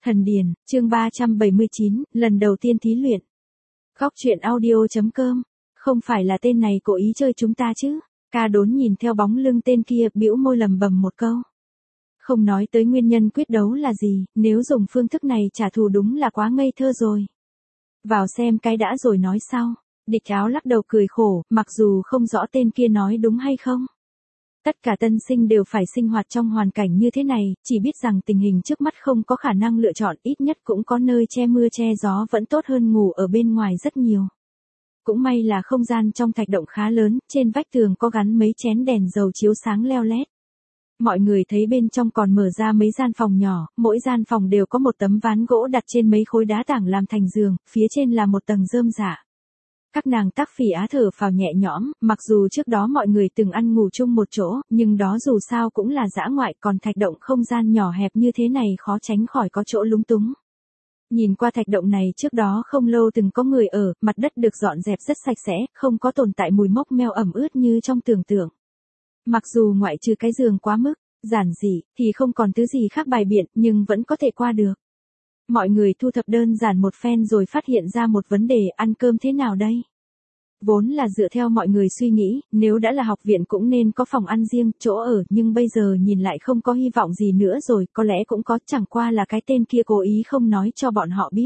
Thần Điền, chương 379, lần đầu tiên thí luyện. Góc truyện audio.com. Không phải là tên này cố ý chơi chúng ta chứ? Ca Đốn nhìn theo bóng lưng tên kia, bĩu môi lầm bầm một câu. Không nói tới nguyên nhân quyết đấu là gì, nếu dùng phương thức này trả thù đúng là quá ngây thơ rồi. Vào xem cái đã rồi nói sau. Địch Áo lắc đầu cười khổ, mặc dù không rõ tên kia nói đúng hay không. Tất cả tân sinh đều phải sinh hoạt trong hoàn cảnh như thế này, chỉ biết rằng tình hình trước mắt không có khả năng lựa chọn, ít nhất cũng có nơi che mưa che gió vẫn tốt hơn ngủ ở bên ngoài rất nhiều. Cũng may là không gian trong thạch động khá lớn, trên vách tường có gắn mấy chén đèn dầu chiếu sáng leo lét. Mọi người thấy bên trong còn mở ra mấy gian phòng nhỏ, mỗi gian phòng đều có một tấm ván gỗ đặt trên mấy khối đá tảng làm thành giường, phía trên là một tầng rơm rạ. Các nàng Tắc Phỉ Á thở phào nhẹ nhõm, mặc dù trước đó mọi người từng ăn ngủ chung một chỗ, nhưng đó dù sao cũng là dã ngoại, còn thạch động không gian nhỏ hẹp như thế này khó tránh khỏi có chỗ lúng túng. Nhìn qua thạch động này trước đó không lâu từng có người ở, mặt đất được dọn dẹp rất sạch sẽ, không có tồn tại mùi mốc meo ẩm ướt như trong tưởng tượng. Mặc dù ngoại trừ cái giường quá mức giản dị, thì không còn thứ gì khác bài biện, nhưng vẫn có thể qua được. Mọi người thu thập đơn giản một phen rồi phát hiện ra một vấn đề, ăn cơm thế nào đây? Vốn là dựa theo mọi người suy nghĩ, nếu đã là học viện cũng nên có phòng ăn riêng, chỗ ở, nhưng bây giờ nhìn lại không có hy vọng gì nữa rồi, có lẽ cũng có, chẳng qua là cái tên kia cố ý không nói cho bọn họ biết.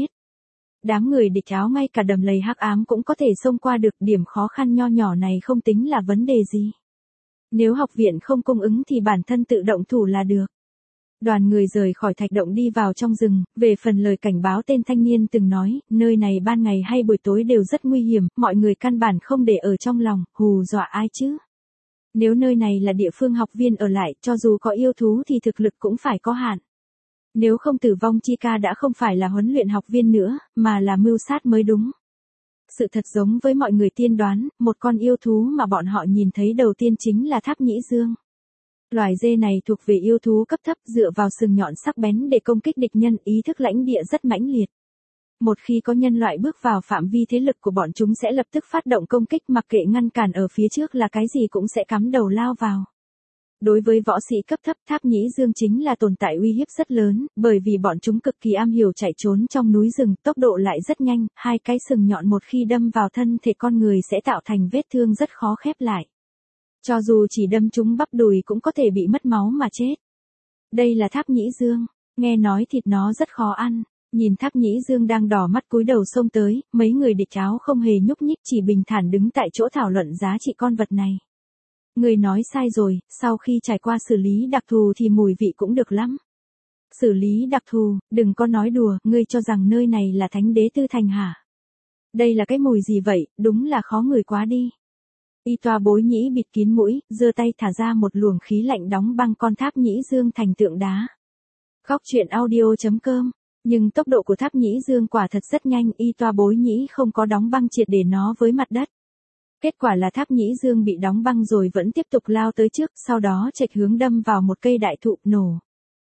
Đám người Địch Áo ngay cả đầm lầy hắc ám cũng có thể xông qua được, điểm khó khăn nho nhỏ này không tính là vấn đề gì. Nếu học viện không cung ứng thì bản thân tự động thủ là được. Đoàn người rời khỏi thạch động đi vào trong rừng, về phần lời cảnh báo tên thanh niên từng nói, nơi này ban ngày hay buổi tối đều rất nguy hiểm, mọi người căn bản không để ở trong lòng, hù dọa ai chứ. Nếu nơi này là địa phương học viên ở lại, cho dù có yêu thú thì thực lực cũng phải có hạn. Nếu không tử vong Chi Ca đã không phải là huấn luyện học viên nữa, mà là mưu sát mới đúng. Sự thật giống với mọi người tiên đoán, một con yêu thú mà bọn họ nhìn thấy đầu tiên chính là Tháp Nhĩ Dương. Loài dê này thuộc về yêu thú cấp thấp, dựa vào sừng nhọn sắc bén để công kích địch nhân, ý thức lãnh địa rất mãnh liệt. Một khi có nhân loại bước vào phạm vi thế lực của bọn chúng sẽ lập tức phát động công kích, mặc kệ ngăn cản ở phía trước là cái gì cũng sẽ cắm đầu lao vào. Đối với võ sĩ cấp thấp, Tháp Nhĩ Dương chính là tồn tại uy hiếp rất lớn, bởi vì bọn chúng cực kỳ am hiểu chạy trốn trong núi rừng, tốc độ lại rất nhanh, hai cái sừng nhọn một khi đâm vào thân thể con người sẽ tạo thành vết thương rất khó khép lại. Cho dù chỉ đâm trúng bắp đùi cũng có thể bị mất máu mà chết. Đây là Tháp Nhĩ Dương, nghe nói thịt nó rất khó ăn. Nhìn Tháp Nhĩ Dương đang đỏ mắt cúi đầu xông tới, mấy người Địch Áo không hề nhúc nhích, chỉ bình thản đứng tại chỗ thảo luận giá trị con vật này. Người nói sai rồi, sau khi trải qua xử lý đặc thù thì mùi vị cũng được lắm. Xử lý đặc thù, đừng có nói đùa, ngươi cho rằng nơi này là Thánh Đế Tư Thành hả? Đây là cái mùi gì vậy, đúng là khó ngửi quá đi. Y Toa Bối Nhĩ bịt kín mũi, giơ tay thả ra một luồng khí lạnh đóng băng con Tháp Nhĩ Dương thành tượng đá. Góc truyện audio.com. Nhưng tốc độ của Tháp Nhĩ Dương quả thật rất nhanh, Y Toa Bối Nhĩ không có đóng băng triệt để nó với mặt đất. Kết quả là Tháp Nhĩ Dương bị đóng băng rồi vẫn tiếp tục lao tới trước, sau đó chệch hướng đâm vào một cây đại thụ, nổ.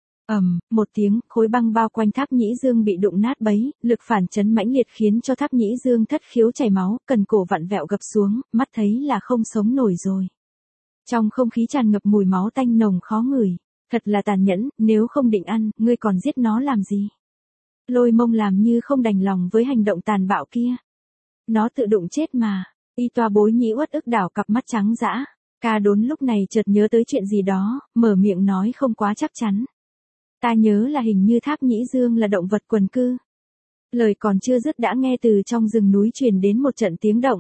Một tiếng, khối băng bao quanh Tháp Nhĩ Dương bị đụng nát bấy, lực phản chấn mãnh liệt khiến cho Tháp Nhĩ Dương thất khiếu chảy máu, cần cổ vặn vẹo gập xuống, mắt thấy là không sống nổi rồi. Trong không khí tràn ngập mùi máu tanh nồng khó ngửi, thật là tàn nhẫn, nếu không định ăn, ngươi còn giết nó làm gì? Lôi Mông làm như không đành lòng với hành động tàn bạo kia. Nó tự đụng chết mà. Y Toa Bối Nhĩ uất ức đảo cặp mắt trắng dã. Ca Đốn lúc này chợt nhớ tới chuyện gì đó, mở miệng nói không quá chắc chắn. Ta nhớ là hình như Tháp Nhĩ Dương là động vật quần cư. Lời còn chưa dứt đã nghe từ trong rừng núi truyền đến một trận tiếng động.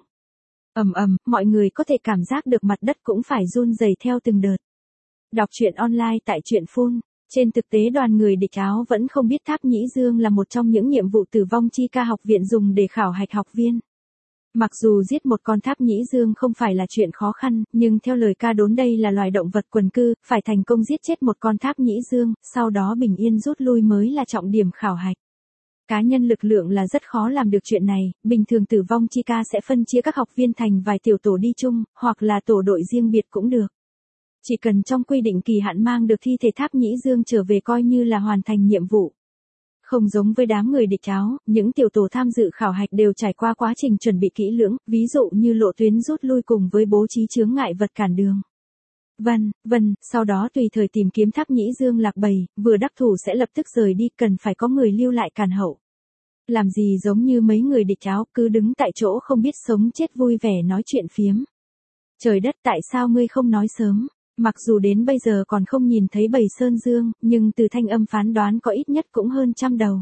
Mọi người có thể cảm giác được mặt đất cũng phải run rẩy theo từng đợt. Đọc truyện online tại truyện Phun. Trên thực tế đoàn người Địch Áo vẫn không biết Tháp Nhĩ Dương là một trong những nhiệm vụ tử vong Chi Ca học viện dùng để khảo hạch học viên. Mặc dù giết một con Tháp Nhĩ Dương không phải là chuyện khó khăn, nhưng theo lời Ca Đốn đây là loài động vật quần cư, phải thành công giết chết một con Tháp Nhĩ Dương, sau đó bình yên rút lui mới là trọng điểm khảo hạch. Cá nhân lực lượng là rất khó làm được chuyện này, bình thường tử vong Chi Ca sẽ phân chia các học viên thành vài tiểu tổ đi chung, hoặc là tổ đội riêng biệt cũng được. Chỉ cần trong quy định kỳ hạn mang được thi thể Tháp Nhĩ Dương trở về coi như là hoàn thành nhiệm vụ. Không giống với đám người Địch Áo, những tiểu tổ tham dự khảo hạch đều trải qua quá trình chuẩn bị kỹ lưỡng, ví dụ như lộ tuyến rút lui cùng với bố trí chướng ngại vật cản đường. Vân, sau đó tùy thời tìm kiếm Tháp Nhĩ Dương lạc bầy, vừa đắc thủ sẽ lập tức rời đi, cần phải có người lưu lại càn hậu. Làm gì giống như mấy người địch áo cứ đứng tại chỗ không biết sống chết vui vẻ nói chuyện phiếm. Trời đất, tại sao ngươi không nói sớm? Mặc dù đến bây giờ còn không nhìn thấy bầy Sơn Dương, nhưng từ thanh âm phán đoán có ít nhất cũng hơn 100 đầu.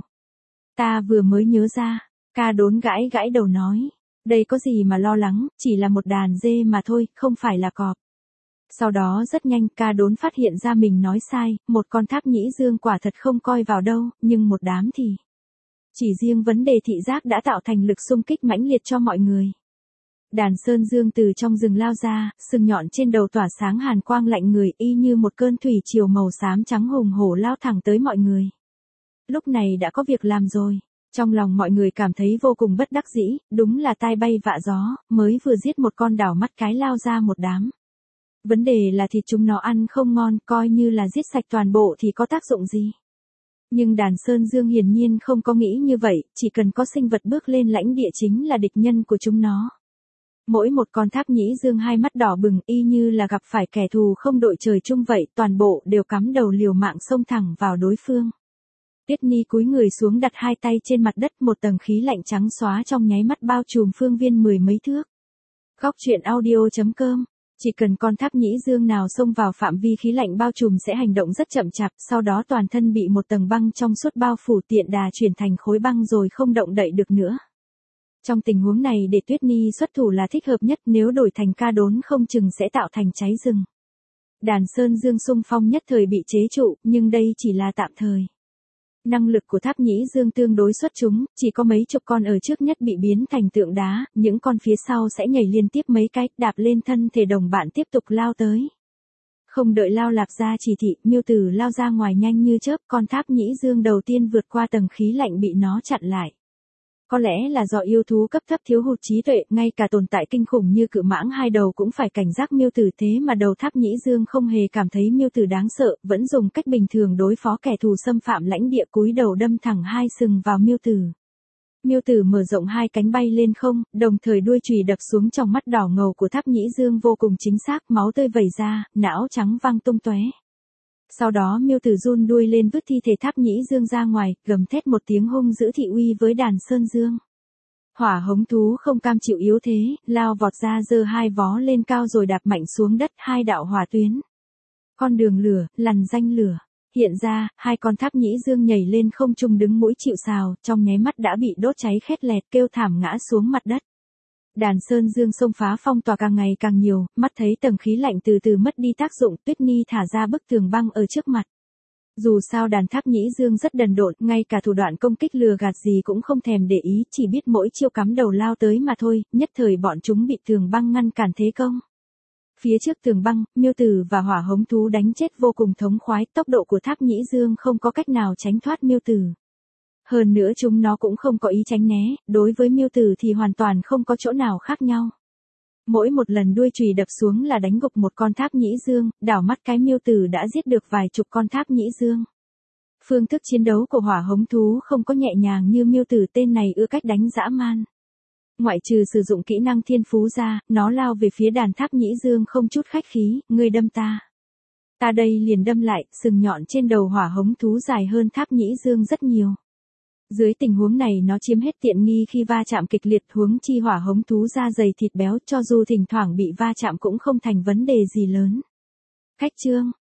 Ta vừa mới nhớ ra, Ca Đốn gãi gãi đầu nói. Đây có gì mà lo lắng, chỉ là một đàn dê mà thôi, không phải là cọp. Sau đó rất nhanh Ca Đốn phát hiện ra mình nói sai, một con Tháp Nhĩ Dương quả thật không coi vào đâu, nhưng một đám thì. Chỉ riêng vấn đề thị giác đã tạo thành lực xung kích mãnh liệt cho mọi người. Đàn Sơn Dương từ trong rừng lao ra, sừng nhọn trên đầu tỏa sáng hàn quang lạnh người y như một cơn thủy triều màu xám trắng hùng hổ lao thẳng tới mọi người. Lúc này đã có việc làm rồi. Trong lòng mọi người cảm thấy vô cùng bất đắc dĩ, đúng là tai bay vạ gió, mới vừa giết một con đảo mắt cái lao ra một đám. Vấn đề là thịt chúng nó ăn không ngon, coi như là giết sạch toàn bộ thì có tác dụng gì. Nhưng đàn Sơn Dương hiển nhiên không có nghĩ như vậy, chỉ cần có sinh vật bước lên lãnh địa chính là địch nhân của chúng nó. Mỗi một con Tháp Nhĩ Dương hai mắt đỏ bừng y như là gặp phải kẻ thù không đội trời chung vậy, toàn bộ đều cắm đầu liều mạng xông thẳng vào đối phương. Tuyết Ni cúi người xuống đặt hai tay trên mặt đất, một tầng khí lạnh trắng xóa trong nháy mắt bao trùm phương viên 10 mấy thước. Góc truyện audio.com. Chỉ cần con Tháp Nhĩ Dương nào xông vào phạm vi khí lạnh bao trùm sẽ hành động rất chậm chạp, sau đó toàn thân bị một tầng băng trong suốt bao phủ, tiện đà chuyển thành khối băng rồi không động đậy được nữa. Trong tình huống này để Tuyết Ni xuất thủ là thích hợp nhất, nếu đổi thành Ca Đốn không chừng sẽ tạo thành cháy rừng. Đàn Sơn Dương xung phong nhất thời bị chế trụ, nhưng đây chỉ là tạm thời. Năng lực của Tháp Nhĩ Dương tương đối xuất chúng, chỉ có mấy chục con ở trước nhất bị biến thành tượng đá, những con phía sau sẽ nhảy liên tiếp mấy cái, đạp lên thân thể đồng bạn tiếp tục lao tới. Không đợi Lao Lạc ra chỉ thị, Miêu Tử lao ra ngoài nhanh như chớp, con Tháp Nhĩ Dương đầu tiên vượt qua tầng khí lạnh bị nó chặn lại. Có lẽ là do yêu thú cấp thấp thiếu hụt trí tuệ, ngay cả tồn tại kinh khủng như cự mãng hai đầu cũng phải cảnh giác Miêu Tử, thế mà đầu Tháp Nhĩ Dương không hề cảm thấy Miêu Tử đáng sợ, vẫn dùng cách bình thường đối phó kẻ thù xâm phạm lãnh địa, cúi đầu đâm thẳng hai sừng vào Miêu Tử. Miêu Tử mở rộng hai cánh bay lên không, đồng thời đuôi chùy đập xuống trong mắt đỏ ngầu của Tháp Nhĩ Dương vô cùng chính xác, máu tươi vẩy ra, não trắng văng tung tóe. Sau đó Miêu Tử run đuôi lên vứt thi thể Tháp Nhĩ Dương ra ngoài, gầm thét một tiếng hung dữ thị uy với đàn Sơn Dương. Hỏa hống thú không cam chịu yếu thế, lao vọt ra giơ hai vó lên cao rồi đạp mạnh xuống đất, hai đạo hỏa tuyến. Con đường lửa, lằn danh lửa. Hiện ra, hai con Tháp Nhĩ Dương nhảy lên không trung đứng mũi chịu sào, trong nháy mắt đã bị đốt cháy khét lẹt, kêu thảm ngã xuống mặt đất. Đàn Sơn Dương xông phá phong tỏa càng ngày càng nhiều, mắt thấy tầng khí lạnh từ từ mất đi tác dụng, Tuyết Ni thả ra bức tường băng ở trước mặt. Dù sao đàn Tháp Nhĩ Dương rất đần độn, ngay cả thủ đoạn công kích lừa gạt gì cũng không thèm để ý, chỉ biết mỗi chiêu cắm đầu lao tới mà thôi, nhất thời bọn chúng bị tường băng ngăn cản thế công. Phía trước tường băng, Miêu Tử và hỏa hống thú đánh chết vô cùng thống khoái, tốc độ của Tháp Nhĩ Dương không có cách nào tránh thoát Miêu Tử. Hơn nữa chúng nó cũng không có ý tránh né, đối với Miêu Tử thì hoàn toàn không có chỗ nào khác nhau. Mỗi một lần đuôi chùy đập xuống là đánh gục một con Tháp Nhĩ Dương, đảo mắt cái Miêu Tử đã giết được vài chục con Tháp Nhĩ Dương. Phương thức chiến đấu của hỏa hống thú không có nhẹ nhàng như Miêu Tử, tên này ưa cách đánh dã man. Ngoại trừ sử dụng kỹ năng thiên phú ra, nó lao về phía đàn Tháp Nhĩ Dương không chút khách khí, ngươi đâm ta. Ta đây liền đâm lại, sừng nhọn trên đầu hỏa hống thú dài hơn Tháp Nhĩ Dương rất nhiều. Dưới tình huống này nó chiếm hết tiện nghi khi va chạm kịch liệt, huống chi hỏa hống thú da dày thịt béo, cho dù thỉnh thoảng bị va chạm cũng không thành vấn đề gì lớn. Cách chương